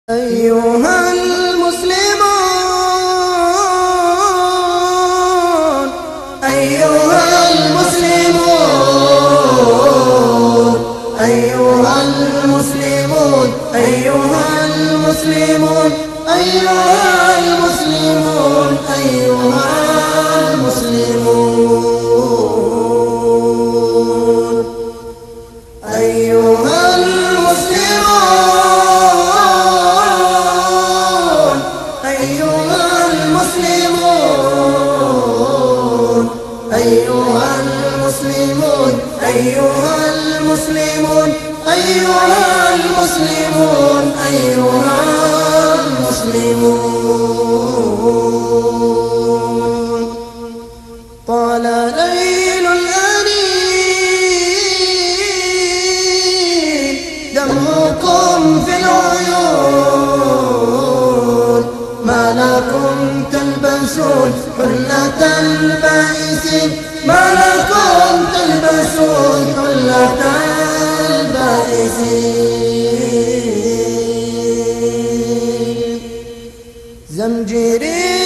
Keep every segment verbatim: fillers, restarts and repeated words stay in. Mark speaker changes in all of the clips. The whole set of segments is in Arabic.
Speaker 1: أيها المسلمون أيها المسلمون أيها المسلمون أيها المسلمون أيها المسلمون أيها المسلمون أيها أيها المسلمون أيها المسلمون أيها المسلمون أيها المسلمون طال ليل الأنين دمكم في العيون ما لكم تلبسون حلة البائسين ما لكم تلبسون حلة البائسين زمجري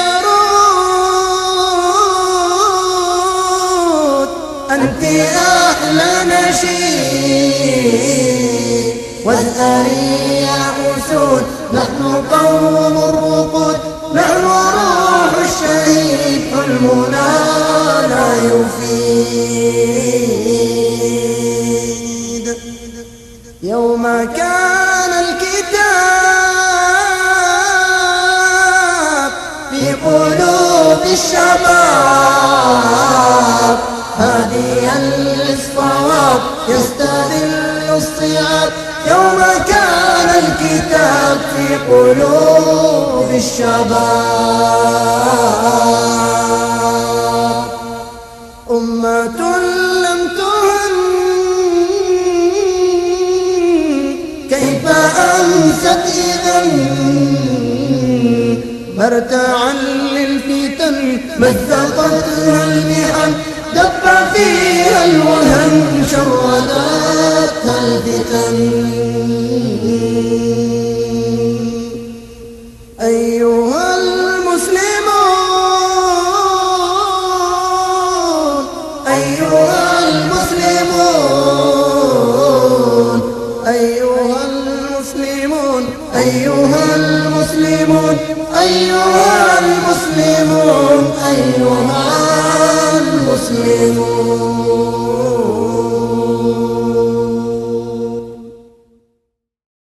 Speaker 1: يرود أنت أحلى نشيد وازأري يا أسود نحن قوم الرقود نحن روح الشهيد حلمنا لا يفيد يوم كان الكتاب في قلوب الشباب هاديا للصواب يستذل الصيام يوم كان الكتاب في قلوب الشباب أمة لم تهن كيف أمست إذن مرتعا للفتن مزقتها المحن دب فيها الوهن شردتها الفتن أيها المسلمون أيها المسلمون أيها المسلمون أيها المسلمون أيها المسلمون أيها المسلمون